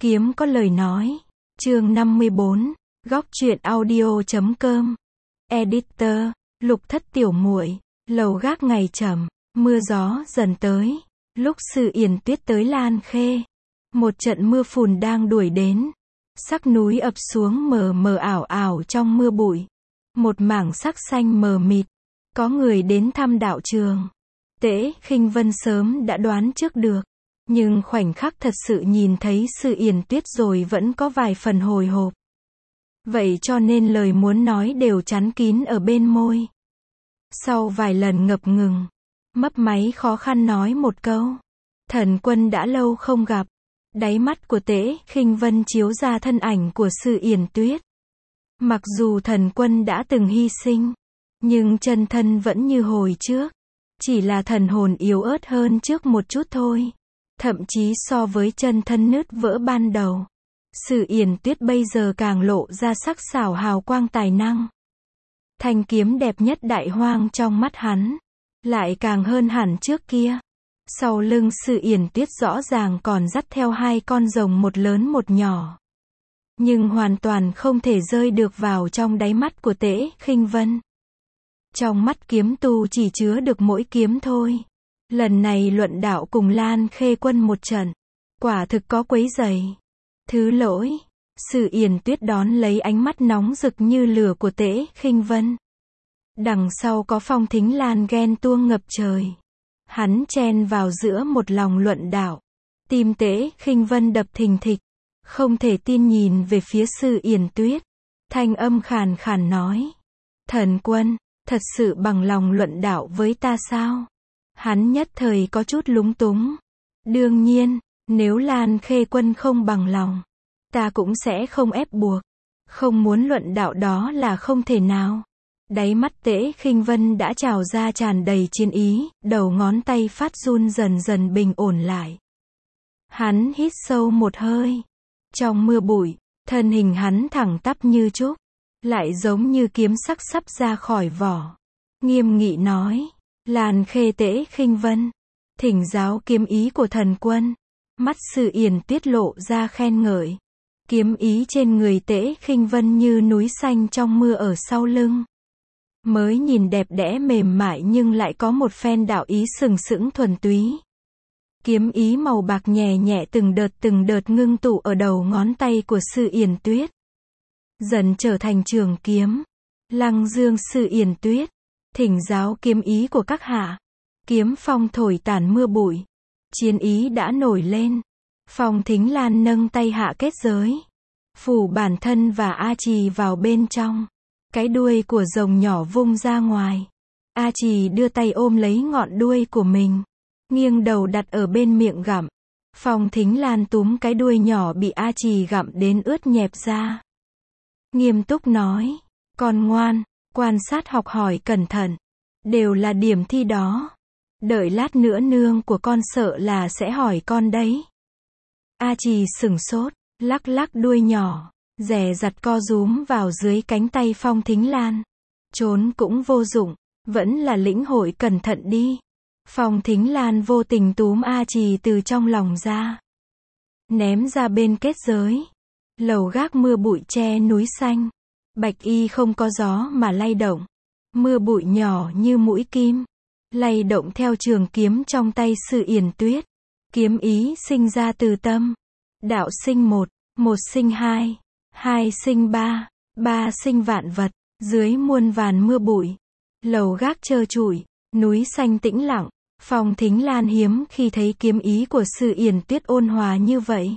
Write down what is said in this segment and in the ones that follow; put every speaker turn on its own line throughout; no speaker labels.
Kiếm có lời nói. Chương 54. Góc truyện audio.com. Editor. Lục Thất tiểu muội. Lầu gác ngày trầm, mưa gió dần tới. Lúc Sư Yển Tuyết tới Lan Khê, một trận mưa phùn đang đuổi đến. Sắc núi ập xuống mờ mờ ảo ảo trong mưa bụi. Một mảng sắc xanh mờ mịt. Có người đến thăm đạo trường. Tễ Khinh Vân sớm đã đoán trước được. Nhưng khoảnh khắc thật sự nhìn thấy Sư Yển Tuyết rồi vẫn có vài phần hồi hộp. Vậy cho nên lời muốn nói đều chắn kín ở bên môi. Sau vài lần ngập ngừng, mấp máy khó khăn nói một câu. Thần Quân đã lâu không gặp. Đáy mắt của Tễ Khinh Vân chiếu ra thân ảnh của Sư Yển Tuyết. Mặc dù Thần Quân đã từng hy sinh, nhưng chân thân vẫn như hồi trước. Chỉ là thần hồn yếu ớt hơn trước một chút thôi. Thậm chí so với chân thân nứt vỡ ban đầu, Sư Yển Tuyết bây giờ càng lộ ra sắc sảo hào quang tài năng. Thanh kiếm đẹp nhất đại hoang trong mắt hắn, lại càng hơn hẳn trước kia. Sau lưng Sư Yển Tuyết rõ ràng còn dắt theo hai con rồng, một lớn một nhỏ. Nhưng hoàn toàn không thể rơi được vào trong đáy mắt của Tễ Khinh Vân. Trong mắt kiếm tu chỉ chứa được mỗi kiếm thôi. Lần này luận đạo cùng Lan Khê Quân một trận, quả thực có quấy rầy. Thứ lỗi. Sư Yển Tuyết đón lấy ánh mắt nóng rực như lửa của Tễ Khinh Vân. Đằng sau có Phong Thính Lan ghen tuông ngập trời. Hắn chen vào giữa một lòng luận đạo. Tim Tễ Khinh Vân đập thình thịch. Không thể tin nhìn về phía Sư Yển Tuyết. Thanh âm khàn khàn nói. Thần Quân, thật sự bằng lòng luận đạo với ta sao? Hắn nhất thời có chút lúng túng. Đương nhiên, nếu Lan Khê Quân không bằng lòng, ta cũng sẽ không ép buộc. Không muốn luận đạo đó là không thể nào. Đáy mắt Tễ Khinh Vân đã trào ra tràn đầy chiến ý, đầu ngón tay phát run dần dần bình ổn lại. Hắn hít sâu một hơi. Trong mưa bụi, thân hình hắn thẳng tắp như trúc, lại giống như kiếm sắc sắp ra khỏi vỏ. Nghiêm nghị nói. Lan Khê Tễ Khinh Vân, thỉnh giáo kiếm ý của Thần Quân. Mắt Sư Yển Tuyết lộ ra khen ngợi. Kiếm ý trên người Tễ Khinh Vân như núi xanh trong mưa ở sau lưng. Mới nhìn đẹp đẽ mềm mại nhưng lại có một phen đạo ý sừng sững thuần túy. Kiếm ý màu bạc nhẹ nhẹ từng đợt ngưng tụ ở đầu ngón tay của Sư Yển Tuyết. Dần trở thành trường kiếm. Lăng Dương Sư Yển Tuyết, thỉnh giáo kiếm ý của các hạ. Kiếm phong thổi tản mưa bụi. Chiến ý đã nổi lên. Phong Thính Lan nâng tay hạ kết giới. Phủ bản thân và A Trì vào bên trong. Cái đuôi của rồng nhỏ vung ra ngoài. A Trì đưa tay ôm lấy ngọn đuôi của mình. Nghiêng đầu đặt ở bên miệng gặm. Phong Thính Lan túm cái đuôi nhỏ bị A Trì gặm đến ướt nhẹp ra. Nghiêm túc nói. Con ngoan, quan sát học hỏi cẩn thận. Đều là điểm thi đó. Đợi lát nữa nương của con sợ là sẽ hỏi con đấy. A Trì sửng sốt, lắc lắc đuôi nhỏ, dè dặt co rúm vào dưới cánh tay Phong Thính Lan. Trốn cũng vô dụng, vẫn là lĩnh hội cẩn thận đi. Phong Thính Lan vô tình túm A Trì từ trong lòng ra. Ném ra bên kết giới. Lầu gác mưa bụi che núi xanh. Bạch y không có gió mà lay động. Mưa bụi nhỏ như mũi kim. Lay động theo trường kiếm trong tay Sư Yển Tuyết. Kiếm ý sinh ra từ tâm. Đạo sinh một, một sinh hai, hai sinh ba, ba sinh vạn vật. Dưới muôn vàn mưa bụi, lầu gác trơ trụi, núi xanh tĩnh lặng. Phong Thính Lan hiếm khi thấy kiếm ý của Sư Yển Tuyết ôn hòa như vậy.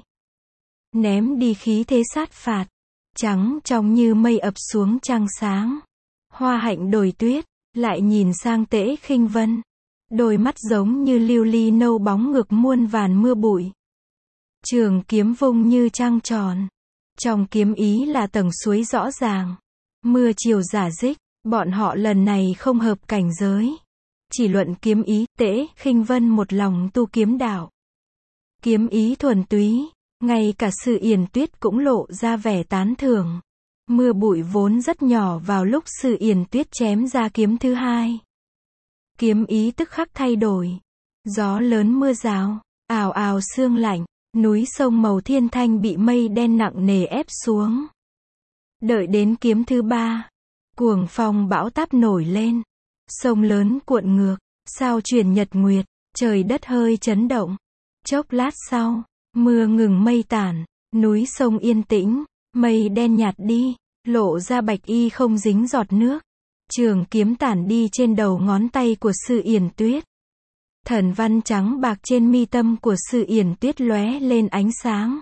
Ném đi khí thế sát phạt. Trắng trong như mây ập xuống trăng sáng. Hoa hạnh đồi tuyết. Lại nhìn sang Tễ Khinh Vân. Đôi mắt giống như lưu ly nâu bóng ngược muôn vàn mưa bụi. Trường kiếm vung như trăng tròn. Trong kiếm ý là tầng suối rõ ràng. Mưa chiều rả rích. Bọn họ lần này không hợp cảnh giới. Chỉ luận kiếm ý. Tễ Khinh Vân một lòng tu kiếm đạo. Kiếm ý thuần túy. Ngay cả Sư Yển Tuyết cũng lộ ra vẻ tán thưởng. Mưa bụi vốn rất nhỏ vào lúc Sư Yển Tuyết chém ra kiếm thứ hai. Kiếm ý tức khắc thay đổi. Gió lớn mưa rào, ào ào sương lạnh. Núi sông màu thiên thanh bị mây đen nặng nề ép xuống. Đợi đến kiếm thứ 3, cuồng phong bão táp nổi lên. Sông lớn cuộn ngược, sao chuyển nhật nguyệt, trời đất hơi chấn động. Chốc lát sau, mưa ngừng mây tản, núi sông yên tĩnh, mây đen nhạt đi, lộ ra bạch y không dính giọt nước. Trường kiếm tản đi trên đầu ngón tay của Sư Yển Tuyết. Thần văn trắng bạc trên mi tâm của Sư Yển Tuyết lóe lên ánh sáng.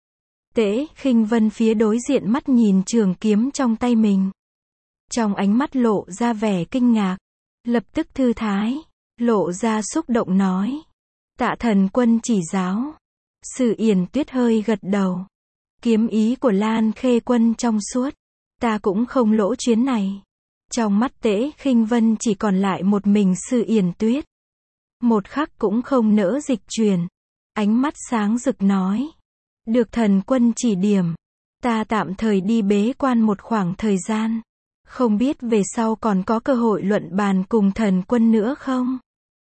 Tế Khinh Vân phía đối diện mắt nhìn trường kiếm trong tay mình. Trong ánh mắt lộ ra vẻ kinh ngạc, lập tức thư thái, lộ ra xúc động nói. Tạ thần quân chỉ giáo. Sư Yển Tuyết hơi gật đầu. Kiếm ý của Lan Khê quân trong suốt, ta cũng không lỗ chuyến này. Trong mắt Tế Khinh Vân chỉ còn lại một mình Sư Yển Tuyết. Một khắc cũng không nỡ dịch chuyển. Ánh mắt sáng rực nói. Được thần quân chỉ điểm, ta tạm thời đi bế quan một khoảng thời gian. Không biết về sau còn có cơ hội luận bàn cùng thần quân nữa không?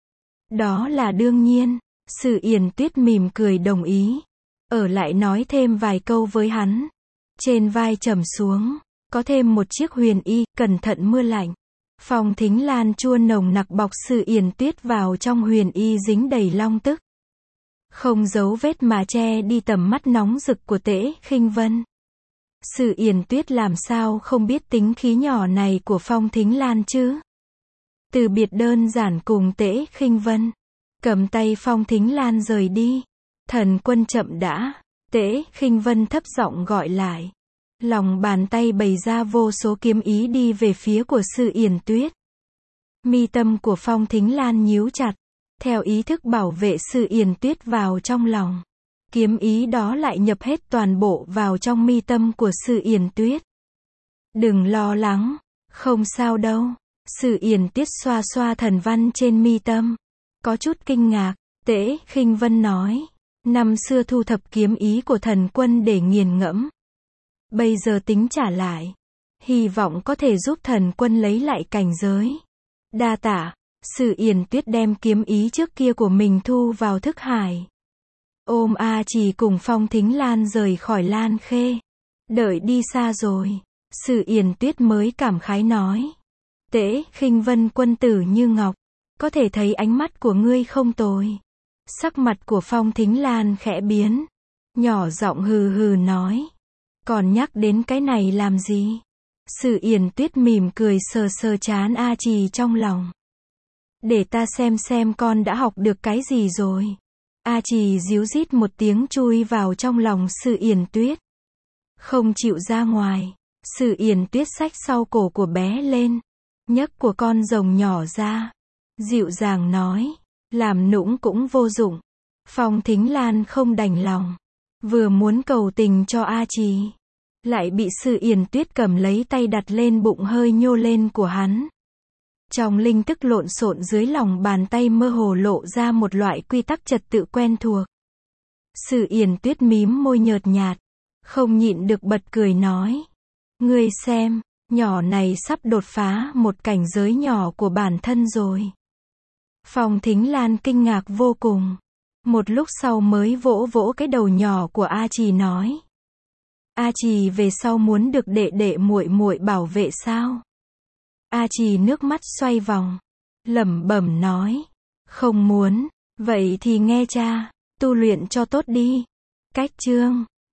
Đó là đương nhiên. Sư Yển Tuyết mỉm cười đồng ý. Ở lại nói thêm vài câu với hắn. Trên vai trầm xuống, có thêm một chiếc huyền y, cẩn thận mưa lạnh. Phong Thính Lan chua nồng nặc bọc Sư Yển Tuyết vào trong huyền y dính đầy long tức. Không giấu vết mà che đi tầm mắt nóng rực của Tế Khinh Vân. Sư Yển Tuyết làm sao không biết tính khí nhỏ này của Phong Thính Lan chứ? Từ biệt đơn giản cùng Tế Khinh Vân, cầm tay Phong Thính Lan rời đi. Thần quân chậm đã. Tế Khinh Vân thấp giọng gọi lại. Lòng bàn tay bày ra vô số kiếm ý đi về phía của Sư Yển Tuyết. Mi tâm của Phong Thính Lan nhíu chặt, theo ý thức bảo vệ Sư Yển Tuyết vào trong lòng. Kiếm ý đó lại nhập hết toàn bộ vào trong mi tâm của Sư Yển Tuyết. Đừng lo lắng, không sao đâu. Sư Yển Tuyết xoa xoa thần văn trên mi tâm, có chút kinh ngạc. Tế Khinh Vân nói, năm xưa thu thập kiếm ý của thần quân để nghiền ngẫm. Bây giờ tính trả lại, hy vọng có thể giúp thần quân lấy lại cảnh giới. Đa tạ. Sư Yển Tuyết đem kiếm ý trước kia của mình thu vào thức hải. Ôm A Trì cùng Phong Thính Lan rời khỏi Lan Khê. Đợi đi xa rồi, Sư Yển Tuyết mới cảm khái nói. Tế Khinh Vân quân tử như ngọc, có thể thấy ánh mắt của ngươi không tồi. Sắc mặt của Phong Thính Lan khẽ biến, nhỏ giọng hừ hừ nói. Còn nhắc đến cái này làm gì? Sư Yển Tuyết mỉm cười sờ sờ trán A Trì trong lòng. Để ta xem con đã học được cái gì rồi. A Trì ríu rít một tiếng chui vào trong lòng Sư Yển Tuyết. Không chịu ra ngoài. Sư Yển Tuyết xách sau cổ của bé lên, nhấc của con rồng nhỏ ra, dịu dàng nói, làm nũng cũng vô dụng. Phong Thính Lan không đành lòng, vừa muốn cầu tình cho A Trì, lại bị Sư Yển Tuyết cầm lấy tay đặt lên bụng hơi nhô lên của hắn. Trong linh tức lộn xộn dưới lòng bàn tay mơ hồ lộ ra một loại quy tắc trật tự quen thuộc. Sư Yển Tuyết mím môi nhợt nhạt, không nhịn được bật cười nói. Ngươi xem, nhỏ này sắp đột phá một cảnh giới nhỏ của bản thân rồi. Phong Thính Lan kinh ngạc vô cùng. Một lúc sau mới vỗ vỗ cái đầu nhỏ của A Trì nói. A Trì về sau muốn được đệ đệ muội muội bảo vệ sao? A Trì nước mắt xoay vòng, lẩm bẩm nói. Không muốn, vậy thì nghe cha, tu luyện cho tốt đi. Cách chương